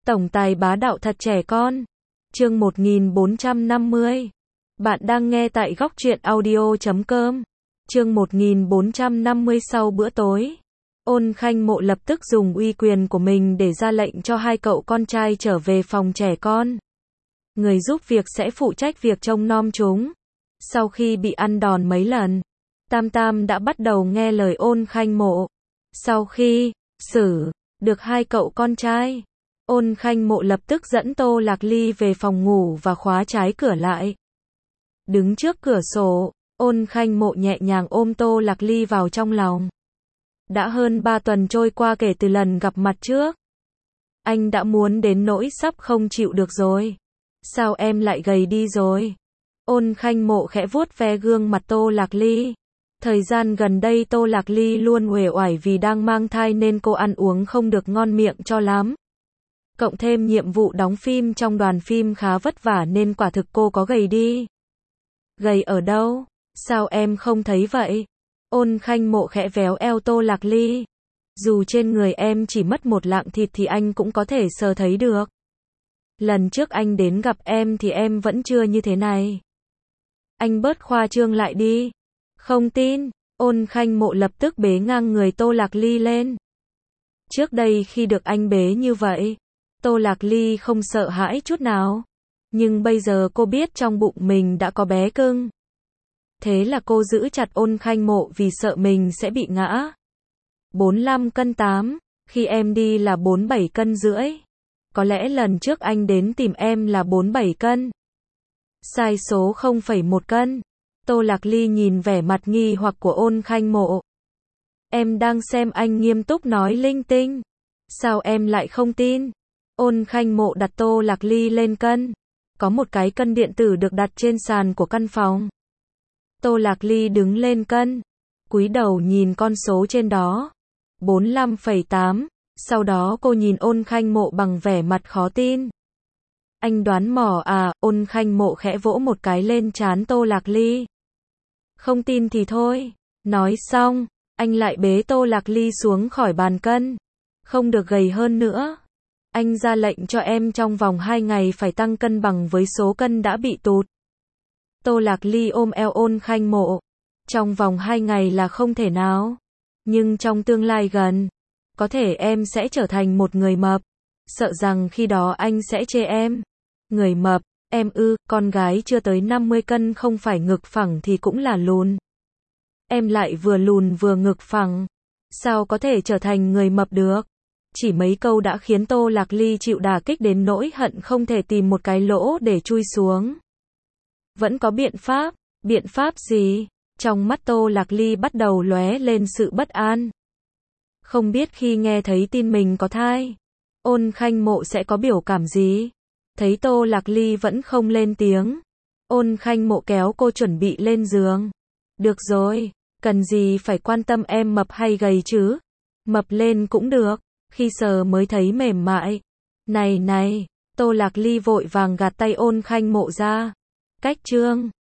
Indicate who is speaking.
Speaker 1: Tổng tài bá đạo thật trẻ con. Chương 1450. Bạn đang nghe tại góc truyện audio.com. Chương 1450. Sau bữa tối, Ôn Khanh Mộ lập tức dùng uy quyền của mình để ra lệnh cho hai cậu con trai trở về phòng trẻ con. Người giúp việc sẽ phụ trách việc trông nom chúng. Sau khi bị ăn đòn mấy lần, Tam Tam đã bắt đầu nghe lời Ôn Khanh Mộ. Sau khi xử được hai cậu con trai, Ôn Khanh Mộ lập tức dẫn Tô Lạc Ly về phòng ngủ và khóa trái cửa lại. Đứng trước cửa sổ, Ôn Khanh Mộ nhẹ nhàng ôm Tô Lạc Ly vào trong lòng. Đã hơn 3 tuần trôi qua kể từ lần gặp mặt trước. Anh đã muốn đến nỗi sắp không chịu được rồi. Sao em lại gầy đi rồi? Ôn Khanh Mộ khẽ vuốt ve gương mặt Tô Lạc Ly. Thời gian gần đây Tô Lạc Ly luôn uể oải vì đang mang thai nên cô ăn uống không được ngon miệng cho lắm. Cộng thêm nhiệm vụ đóng phim trong đoàn phim khá vất vả nên quả thực cô có gầy đi. Gầy ở đâu? Sao em không thấy vậy? Ôn Khanh Mộ khẽ véo eo Tô Lạc Ly. Dù trên người em chỉ mất một lạng thịt thì anh cũng có thể sờ thấy được. Lần trước anh đến gặp em thì em vẫn chưa như thế này. Anh bớt khoa trương lại đi. Không tin. Ôn Khanh Mộ lập tức bế ngang người Tô Lạc Ly lên. Trước đây khi được anh bế như vậy, Tô Lạc Ly không sợ hãi chút nào. Nhưng bây giờ cô biết trong bụng mình đã có bé cưng. Thế là cô giữ chặt Ôn Khanh Mộ vì sợ mình sẽ bị ngã. 45 cân 8, khi em đi là 47 cân rưỡi. Có lẽ lần trước anh đến tìm em là 47 cân. Sai số 0,1 cân. Tô Lạc Ly nhìn vẻ mặt nghi hoặc của Ôn Khanh Mộ. Em đang xem anh nghiêm túc nói linh tinh. Sao em lại không tin? Ôn Khanh Mộ đặt Tô Lạc Ly lên cân. Có một cái cân điện tử được đặt trên sàn của căn phòng. Tô Lạc Ly đứng lên cân, cúi đầu nhìn con số trên đó. 45,8. Sau đó cô nhìn Ôn Khanh Mộ bằng vẻ mặt khó tin. Anh đoán mò à? Ôn Khanh Mộ khẽ vỗ một cái lên trán Tô Lạc Ly. Không tin thì thôi. Nói xong, anh lại bế Tô Lạc Ly xuống khỏi bàn cân. Không được gầy hơn nữa. Anh ra lệnh cho em trong vòng 2 ngày phải tăng cân bằng với số cân đã bị tụt. Tô Lạc Ly ôm eo Ôn Khanh Mộ. Trong vòng 2 ngày là không thể nào. Nhưng trong tương lai gần, có thể em sẽ trở thành một người mập. Sợ rằng khi đó anh sẽ chê em. Người mập, em ư? Con gái chưa tới 50 cân không phải ngực phẳng thì cũng là lùn. Em lại vừa lùn vừa ngực phẳng. Sao có thể trở thành người mập được? Chỉ mấy câu đã khiến Tô Lạc Ly chịu đả kích đến nỗi hận không thể tìm một cái lỗ để chui xuống. Vẫn có biện pháp gì? Trong mắt Tô Lạc Ly bắt đầu lóe lên sự bất an. Không biết khi nghe thấy tin mình có thai, Ôn Khanh Mộ sẽ có biểu cảm gì? Thấy Tô Lạc Ly vẫn không lên tiếng, Ôn Khanh Mộ kéo cô chuẩn bị lên giường. Được rồi, cần gì phải quan tâm em mập hay gầy chứ? Mập lên cũng được, khi sờ mới thấy mềm mại. Này, Tô Lạc Ly vội vàng gạt tay Ôn Khanh Mộ ra. Cách chương